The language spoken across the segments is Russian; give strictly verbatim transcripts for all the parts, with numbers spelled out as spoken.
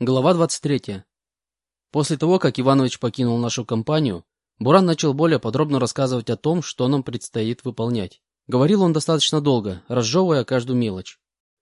Глава двадцать третья. После того, как Иванович покинул нашу компанию, Буран начал более подробно рассказывать о том, что нам предстоит выполнять. Говорил он достаточно долго, разжевывая каждую мелочь.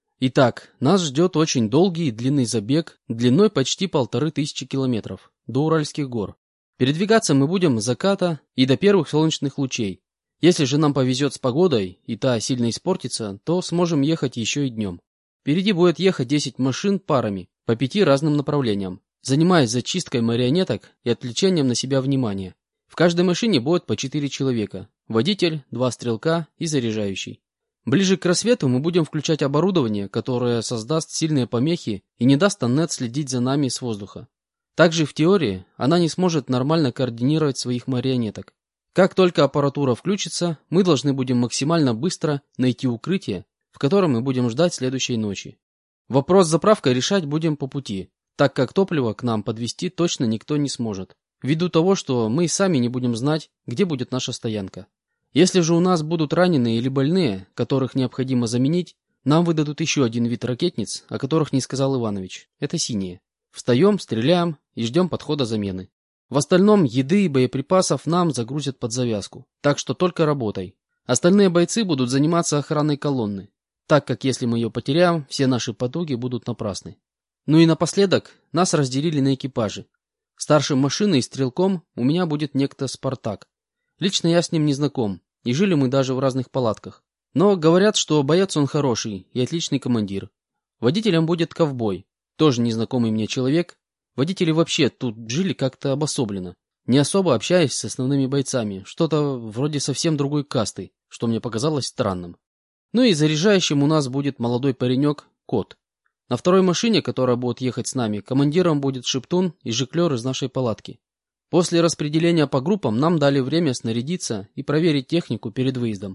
Итак, нас ждет очень долгий и длинный забег, длиной почти полторы тысячи километров, до Уральских гор. Передвигаться мы будем с заката и до первых солнечных лучей. Если же нам повезет с погодой, и та сильно испортится, то сможем ехать еще и днем. Впереди будет ехать десять машин парами, по пяти разным направлениям, занимаясь зачисткой марионеток и отвлечением на себя внимания. В каждой машине будет по четыре человека, водитель, два стрелка и заряжающий. Ближе к рассвету мы будем включать оборудование, которое создаст сильные помехи и не даст Аннет следить за нами с воздуха. Также в теории она не сможет нормально координировать своих марионеток. Как только аппаратура включится, мы должны будем максимально быстро найти укрытие, в котором мы будем ждать следующей ночи. Вопрос с заправкой решать будем по пути, так как топливо к нам подвезти точно никто не сможет, ввиду того, что мы сами не будем знать, где будет наша стоянка. Если же у нас будут раненые или больные, которых необходимо заменить, нам выдадут еще один вид ракетниц, о которых не сказал Иванович. Это синие. Встаем, стреляем и ждем подхода замены. В остальном еды и боеприпасов нам загрузят под завязку, так что только работай. Остальные бойцы будут заниматься охраной колонны, так как если мы ее потеряем, все наши потуги будут напрасны. Ну и напоследок нас разделили на экипажи. Старшим машиной и стрелком у меня будет некто Спартак. Лично я с ним не знаком, и жили мы даже в разных палатках. Но говорят, что боец он хороший и отличный командир. Водителем будет ковбой, тоже незнакомый мне человек. Водители вообще тут жили как-то обособленно, не особо общаясь с основными бойцами, что-то вроде совсем другой касты, что мне показалось странным. Ну и заряжающим у нас будет молодой паренек Кот. На второй машине, которая будет ехать с нами, командиром будет Шептун и жиклер из нашей палатки. После распределения по группам нам дали время снарядиться и проверить технику перед выездом.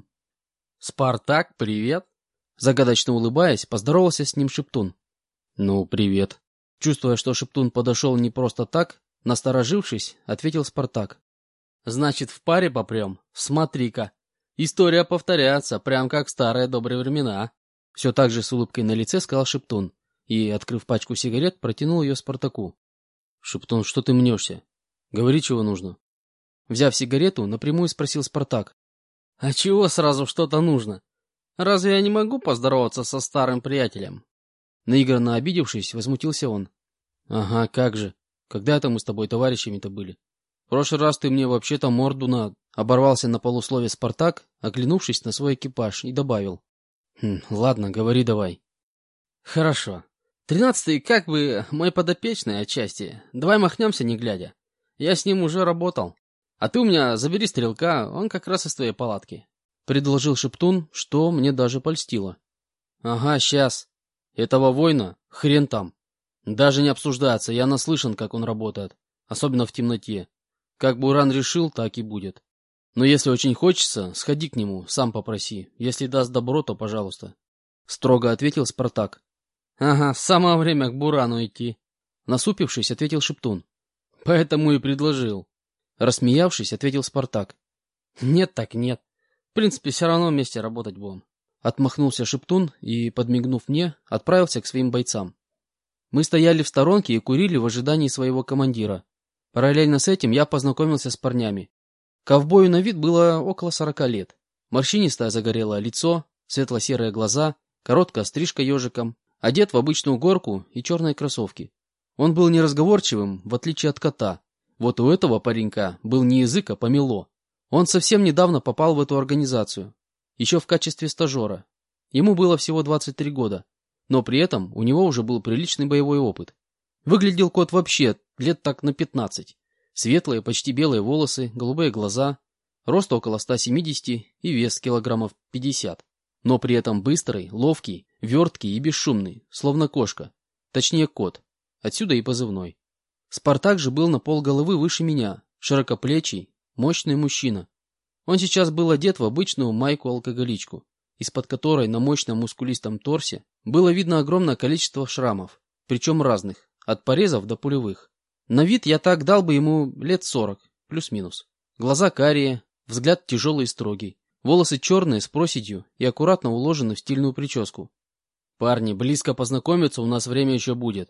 «Спартак, привет!» Загадочно улыбаясь, поздоровался с ним Шептун. «Ну, привет!» Чувствуя, что Шептун подошел не просто так, насторожившись, ответил Спартак. «Значит, в паре попрем? Смотри-ка! История повторяется, прям как в старые добрые времена!» Все так же с улыбкой на лице сказал Шептун и, открыв пачку сигарет, протянул ее Спартаку. «Шептун, что ты мнешься? Говори, чего нужно». Взяв сигарету, напрямую спросил Спартак. «А чего сразу что-то нужно? Разве я не могу поздороваться со старым приятелем?» Наигранно обидевшись, возмутился он. «Ага, как же. Когда это мы с тобой товарищами-то были? В прошлый раз ты мне вообще-то морду на...» Оборвался на полуслове Спартак, оглянувшись на свой экипаж, и добавил. «Хм, ладно, говори давай». «Хорошо. Тринадцатый как бы мой подопечный отчасти. Давай махнемся не глядя. Я с ним уже работал. А ты у меня забери стрелка, он как раз из твоей палатки», — предложил Шептун, что мне даже польстило. «Ага, сейчас. Этого воина хрен там. Даже не обсуждается, я наслышан, как он работает, особенно в темноте. Как Буран решил, так и будет. Но если очень хочется, сходи к нему, сам попроси. Если даст добро, то пожалуйста», — строго ответил Спартак. «Ага, самое время к Бурану идти», — насупившись, ответил Шептун. «Поэтому и предложил». Рассмеявшись, ответил Спартак. «Нет так нет. В принципе, все равно вместе работать будем». Отмахнулся Шептун и, подмигнув мне, отправился к своим бойцам. Мы стояли в сторонке и курили в ожидании своего командира. Параллельно с этим я познакомился с парнями. Ковбою на вид было около сорока лет. Морщинистое загорелое лицо, светло-серые глаза, короткая стрижка ежиком, одет в обычную горку и черные кроссовки. Он был неразговорчивым, в отличие от кота. Вот у этого паренька был не язык, а помело. Он совсем недавно попал в эту организацию. Еще в качестве стажера. Ему было всего двадцать три года, но при этом у него уже был приличный боевой опыт. Выглядел кот вообще лет так на пятнадцать. Светлые, почти белые волосы, голубые глаза, рост около ста семидесяти и вес килограммов пятьдесят. Но при этом быстрый, ловкий, верткий и бесшумный, словно кошка. Точнее кот. Отсюда и позывной. Спартак же был на полголовы выше меня, широкоплечий, мощный мужчина. Он сейчас был одет в обычную майку-алкоголичку, из-под которой на мощном мускулистом торсе было видно огромное количество шрамов, причем разных, от порезов до пулевых. На вид я так дал бы ему лет сорок, плюс-минус. Глаза карие, взгляд тяжелый и строгий, волосы черные с проседью и аккуратно уложены в стильную прическу. «Парни, близко познакомиться у нас время еще будет.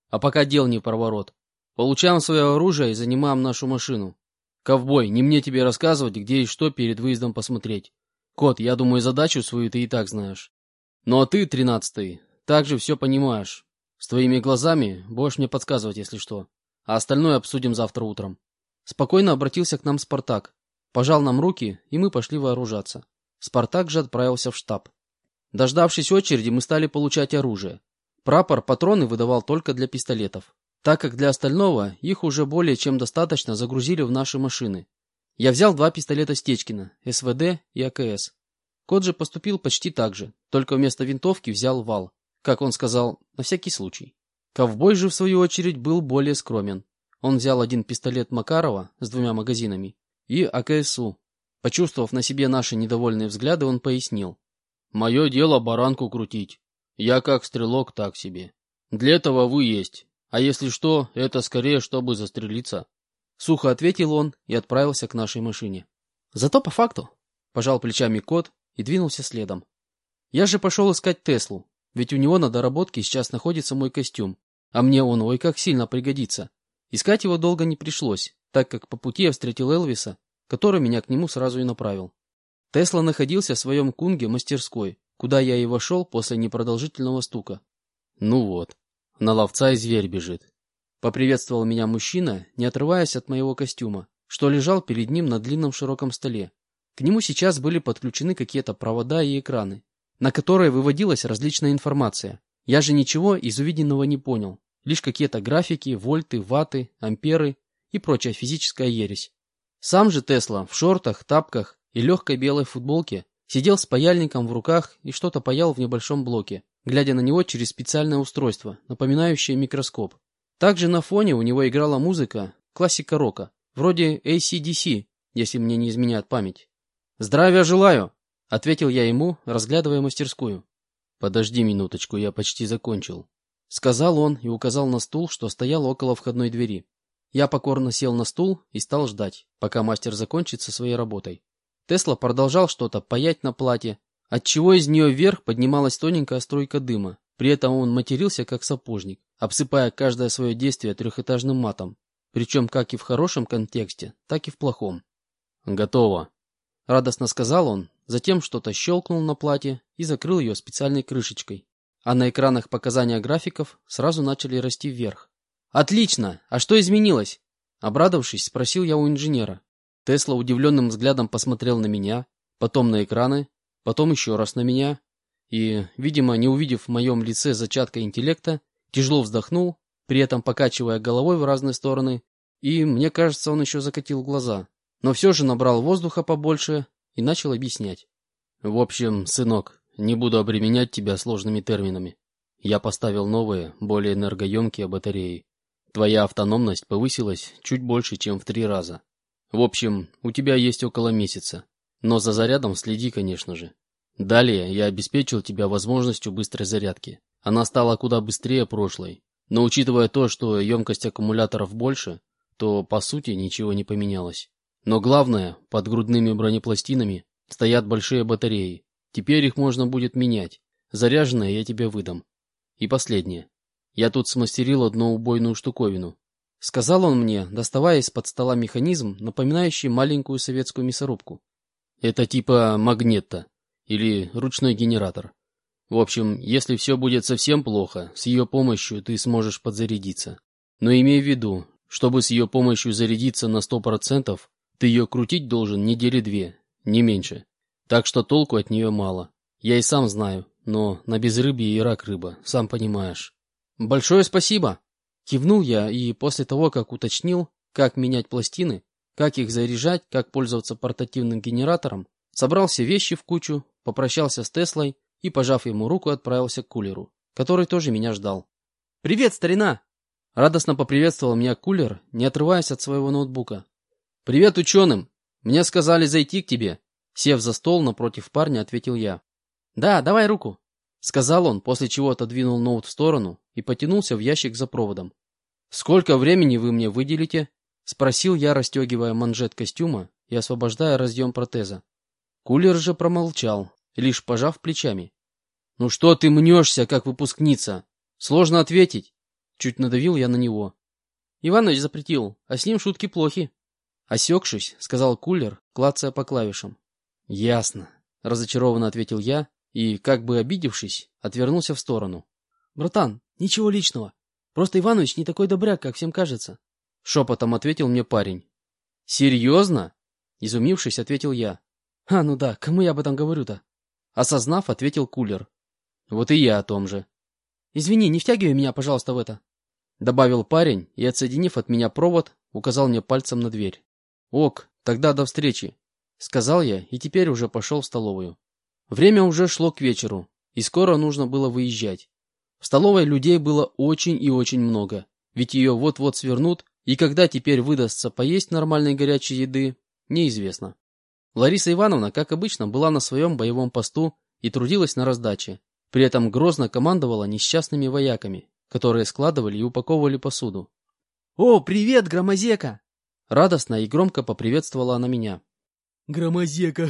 А пока дел не в проворот. Получаем свое оружие и занимаем нашу машину. Ковбой, не мне тебе рассказывать, где и что перед выездом посмотреть. Кот, я думаю, задачу свою ты и так знаешь. Ну а ты, тринадцатый, также все понимаешь. С твоими глазами будешь мне подсказывать, если что. А остальное обсудим завтра утром. Спокойно обратился к нам Спартак. Пожал нам руки, и мы пошли вооружаться. Спартак же отправился в штаб. Дождавшись очереди, мы стали получать оружие. Прапор патроны выдавал только для пистолетов, так как для остального их уже более чем достаточно загрузили в наши машины. Я взял два пистолета Стечкина, эс вэ дэ и а ка эс. Кот же поступил почти так же, только вместо винтовки взял вал, как он сказал, на всякий случай. Ковбой же, в свою очередь, был более скромен. Он взял один пистолет Макарова с двумя магазинами и а ка эс-у. Почувствовав на себе наши недовольные взгляды, он пояснил. «Мое дело баранку крутить. Я как стрелок, так себе. Для этого вы есть. А если что, это скорее, чтобы застрелиться». Сухо ответил он и отправился к нашей машине. «Зато по факту», — пожал плечами кот и двинулся следом. Я же пошел искать Теслу, ведь у него на доработке сейчас находится мой костюм, а мне он ой как сильно пригодится. Искать его долго не пришлось, так как по пути я встретил Элвиса, который меня к нему сразу и направил. Тесла находился в своем кунге мастерской, куда я и вошел после непродолжительного стука. «Ну вот, на ловца и зверь бежит», — поприветствовал меня мужчина, не отрываясь от моего костюма, что лежал перед ним на длинном широком столе. К нему сейчас были подключены какие-то провода и экраны, на которые выводилась различная информация. Я же ничего из увиденного не понял, лишь какие-то графики, вольты, ватты, амперы и прочая физическая ересь. Сам же Тесла в шортах, тапках и легкой белой футболке сидел с паяльником в руках и что-то паял в небольшом блоке, глядя на него через специальное устройство, напоминающее микроскоп. Также на фоне у него играла музыка, классика рока, вроде эй си ди си, если мне не изменяет память. «Здравия желаю!» — ответил я ему, разглядывая мастерскую. «Подожди минуточку, я почти закончил», — сказал он и указал на стул, что стоял около входной двери. Я покорно сел на стул и стал ждать, пока мастер закончит со своей работой. Тесла продолжал что-то паять на плате, отчего из нее вверх поднималась тоненькая струйка дыма. При этом он матерился как сапожник, обсыпая каждое свое действие трехэтажным матом, причем как и в хорошем контексте, так и в плохом. «Готово», — радостно сказал он, затем что-то щелкнул на плате и закрыл ее специальной крышечкой. А на экранах показания графиков сразу начали расти вверх. «Отлично! А что изменилось?» Обрадовавшись, спросил я у инженера. Тесла удивленным взглядом посмотрел на меня, потом на экраны, потом еще раз на меня и, видимо, не увидев в моем лице зачатка интеллекта, тяжело вздохнул, при этом покачивая головой в разные стороны, и, мне кажется, он еще закатил глаза, но все же набрал воздуха побольше и начал объяснять. «В общем, сынок, не буду обременять тебя сложными терминами. Я поставил новые, более энергоемкие батареи. Твоя автономность повысилась чуть больше, чем в три раза. В общем, у тебя есть около месяца. Но за зарядом следи, конечно же. Далее я обеспечил тебя возможностью быстрой зарядки. Она стала куда быстрее прошлой. Но учитывая то, что емкость аккумуляторов больше, то по сути ничего не поменялось. Но главное, под грудными бронепластинами стоят большие батареи. Теперь их можно будет менять. Заряженные я тебе выдам. И последнее. Я тут смастерил одну убойную штуковину. Сказал он мне, доставая из-под стола механизм, напоминающий маленькую советскую мясорубку. Это типа магнета или ручной генератор. В общем, если все будет совсем плохо, с ее помощью ты сможешь подзарядиться. Но имей в виду, чтобы с ее помощью зарядиться на сто процентов, ты ее крутить должен недели две, не меньше. Так что толку от нее мало. Я и сам знаю, но на безрыбье и рак рыба, сам понимаешь. «Большое спасибо!» Кивнул я и после того, как уточнил, как менять пластины, как их заряжать, как пользоваться портативным генератором, собрал все вещи в кучу, попрощался с Теслой и, пожав ему руку, отправился к кулеру, который тоже меня ждал. «Привет, старина!» Радостно поприветствовал меня кулер, не отрываясь от своего ноутбука. «Привет ученым! Мне сказали зайти к тебе!» Сев за стол напротив парня, ответил я. «Да, давай руку!» Сказал он, после чего отодвинул ноут в сторону и потянулся в ящик за проводом. «Сколько времени вы мне выделите?» Спросил я, расстегивая манжет костюма и освобождая разъем протеза. Кулер же промолчал, лишь пожав плечами. «Ну что ты мнешься, как выпускница? Сложно ответить. Чуть надавил я на него. Иванович запретил, а с ним шутки плохи. Осекшись, сказал кулер, клацая по клавишам. Ясно. Разочарованно ответил я и, как бы обидевшись, отвернулся в сторону. Братан, ничего личного. Просто Иванович не такой добряк, как всем кажется. Шепотом ответил мне парень. Серьезно? Изумившись, ответил я. А, ну да, кому я об этом говорю-то? Осознав, ответил кулер. Вот и я о том же. Извини, не втягивай меня, пожалуйста, в это. Добавил парень и, отсоединив от меня провод, указал мне пальцем на дверь. Ок, тогда до встречи, сказал я и теперь уже пошел в столовую. Время уже шло к вечеру, и скоро нужно было выезжать. В столовой людей было очень и очень много, ведь ее вот-вот свернут, и когда теперь выдастся поесть нормальной горячей еды, неизвестно. Лариса Ивановна, как обычно, была на своем боевом посту и трудилась на раздаче, при этом грозно командовала несчастными вояками, которые складывали и упаковывали посуду. «О, привет, Громозека!» Радостно и громко поприветствовала она меня. «Громозека!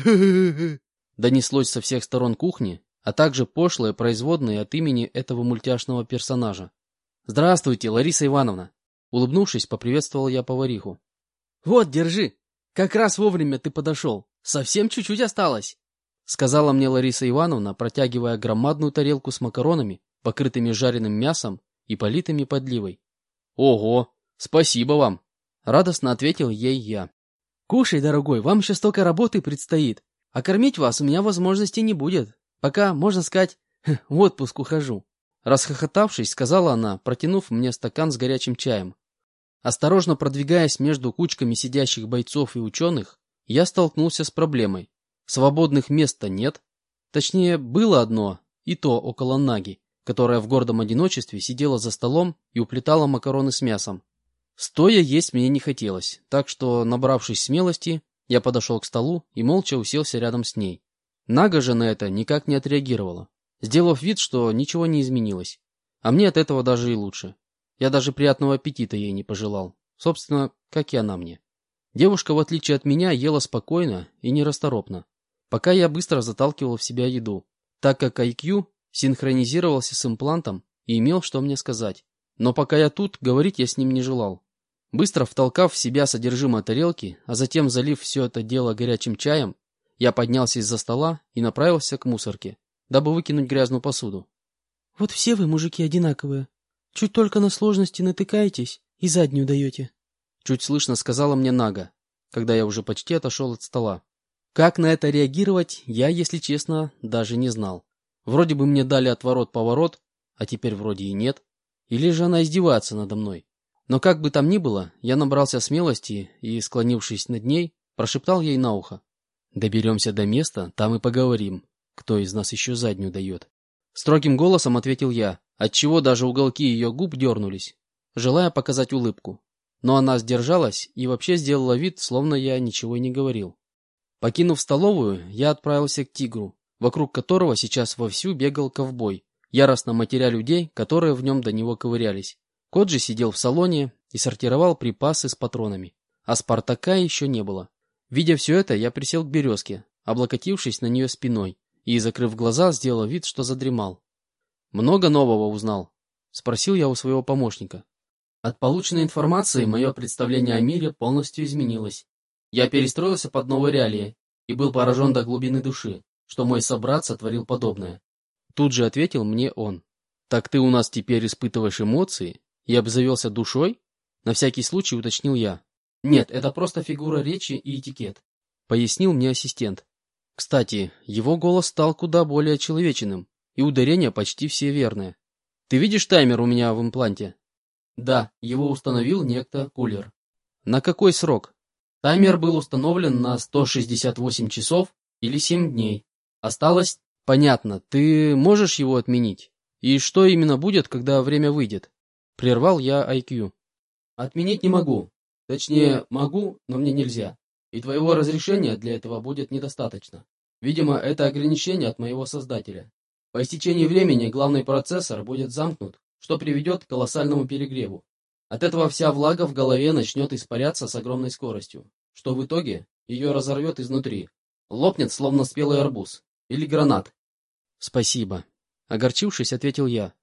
Донеслось со всех сторон кухни, а также пошлые производные от имени этого мультяшного персонажа. «Здравствуйте, Лариса Ивановна!» Улыбнувшись, поприветствовал я повариху. «Вот, держи! Как раз вовремя ты подошел. Совсем чуть-чуть осталось!» Сказала мне Лариса Ивановна, протягивая громадную тарелку с макаронами, покрытыми жареным мясом и политыми подливой. «Ого! Спасибо вам!» Радостно ответил ей я. «Кушай, дорогой, вам еще столько работы предстоит, а кормить вас у меня возможности не будет. Пока, можно сказать, в отпуск ухожу». Расхохотавшись, сказала она, протянув мне стакан с горячим чаем. Осторожно продвигаясь между кучками сидящих бойцов и ученых, я столкнулся с проблемой. Свободных мест-то нет. Точнее, было одно, и то около Наги, которая в гордом одиночестве сидела за столом и уплетала макароны с мясом. Стоя есть мне не хотелось, так что, набравшись смелости, я подошел к столу и молча уселся рядом с ней. Нага же на это никак не отреагировала, сделав вид, что ничего не изменилось. А мне от этого даже и лучше. Я даже приятного аппетита ей не пожелал. Собственно, как и она мне. Девушка, в отличие от меня, ела спокойно и нерасторопно, пока я быстро заталкивал в себя еду, так как ай кью синхронизировался с имплантом и имел что мне сказать. Но пока я тут, говорить я с ним не желал. Быстро втолкав в себя содержимое тарелки, а затем залив все это дело горячим чаем, я поднялся из-за стола и направился к мусорке, дабы выкинуть грязную посуду. «Вот все вы, мужики, одинаковые. Чуть только на сложности натыкаетесь и заднюю даете», чуть слышно сказала мне Нага, когда я уже почти отошел от стола. Как на это реагировать, я, если честно, даже не знал. Вроде бы мне дали отворот-поворот, а теперь вроде и нет. Или же она издевается надо мной. Но как бы там ни было, я набрался смелости и, склонившись над ней, прошептал ей на ухо. «Доберемся до места, там и поговорим, кто из нас еще заднюю дает». Строгим голосом ответил я, отчего даже уголки ее губ дернулись, желая показать улыбку. Но она сдержалась и вообще сделала вид, словно я ничего и не говорил. Покинув столовую, я отправился к тигру, вокруг которого сейчас вовсю бегал ковбой, яростно матеря людей, которые в нем до него ковырялись. Кот же сидел в салоне и сортировал припасы с патронами, а Спартака еще не было. Видя все это, я присел к березке, облокотившись на нее спиной, и, закрыв глаза, сделал вид, что задремал. «Много нового узнал?» — спросил я у своего помощника. От полученной информации мое представление о мире полностью изменилось. Я перестроился под новые реалии и был поражен до глубины души, что мой собрат сотворил подобное. Тут же ответил мне он. «Так ты у нас теперь испытываешь эмоции и обзавелся душой?» На всякий случай уточнил я. «Нет, это просто фигура речи и этикет», — пояснил мне ассистент. Кстати, его голос стал куда более человечным, и ударения почти все верные. «Ты видишь таймер у меня в импланте?» «Да, его установил некто Кулер». «На какой срок?» «Таймер был установлен на сто шестьдесят восемь часов или семь дней. Осталось...» «Понятно. Ты можешь его отменить? И что именно будет, когда время выйдет?» Прервал я ай кью. «Отменить не могу. Точнее, могу, но мне нельзя. И твоего разрешения для этого будет недостаточно. Видимо, это ограничение от моего создателя. По истечении времени главный процессор будет замкнут, что приведет к колоссальному перегреву. От этого вся влага в голове начнет испаряться с огромной скоростью, что в итоге ее разорвет изнутри. Лопнет, словно спелый арбуз. Или гранат». «Спасибо», — огорчившись, ответил я.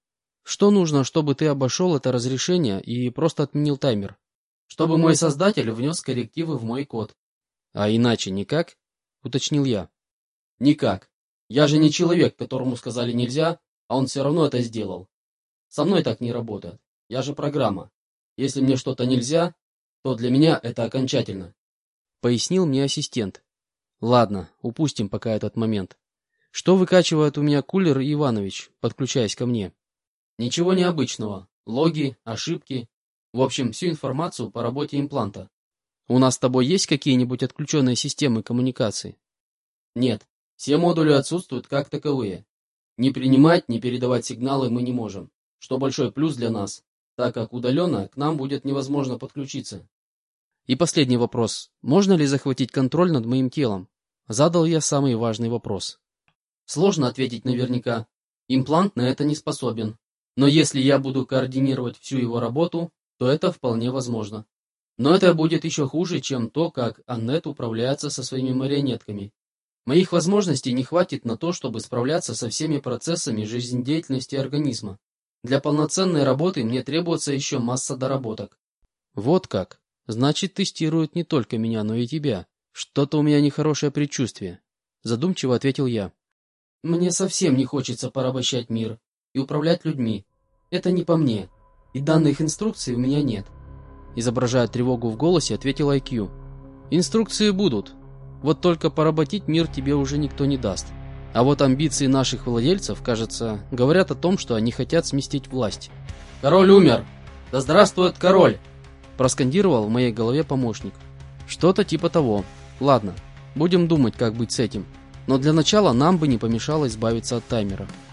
Что нужно, чтобы ты обошел это разрешение и просто отменил таймер? Чтобы мой создатель внес коррективы в мой код. А иначе никак? Уточнил я. Никак. Я же не человек, которому сказали нельзя, а он все равно это сделал. Со мной так не работает. Я же программа. Если мне что-то нельзя, то для меня это окончательно. Пояснил мне ассистент. Ладно, упустим пока этот момент. Что выкачивает у меня кулер Иванович, подключаясь ко мне? Ничего необычного. Логи, ошибки. В общем, всю информацию по работе импланта. У нас с тобой есть какие-нибудь отключенные системы коммуникации? Нет. Все модули отсутствуют как таковые. Ни принимать, ни передавать сигналы мы не можем. Что большой плюс для нас, так как удаленно к нам будет невозможно подключиться. И последний вопрос. Можно ли захватить контроль над моим телом? Задал я самый важный вопрос. Сложно ответить наверняка. Имплант на это не способен. Но если я буду координировать всю его работу, то это вполне возможно. Но это будет еще хуже, чем то, как Аннет управляется со своими марионетками. Моих возможностей не хватит на то, чтобы справляться со всеми процессами жизнедеятельности организма. Для полноценной работы мне требуется еще масса доработок. Вот как. Значит, тестируют не только меня, но и тебя. Что-то у меня нехорошее предчувствие. Задумчиво ответил я. Мне совсем не хочется порабощать мир и управлять людьми. Это не по мне. И данных инструкций у меня нет. Изображая тревогу в голосе, ответил ай кью. Инструкции будут. Вот только поработить мир тебе уже никто не даст. А вот амбиции наших владельцев, кажется, говорят о том, что они хотят сместить власть. «Король умер! Да здравствует король!» Проскандировал в моей голове помощник. Что-то типа того. Ладно, будем думать, как быть с этим. Но для начала нам бы не помешало избавиться от таймера.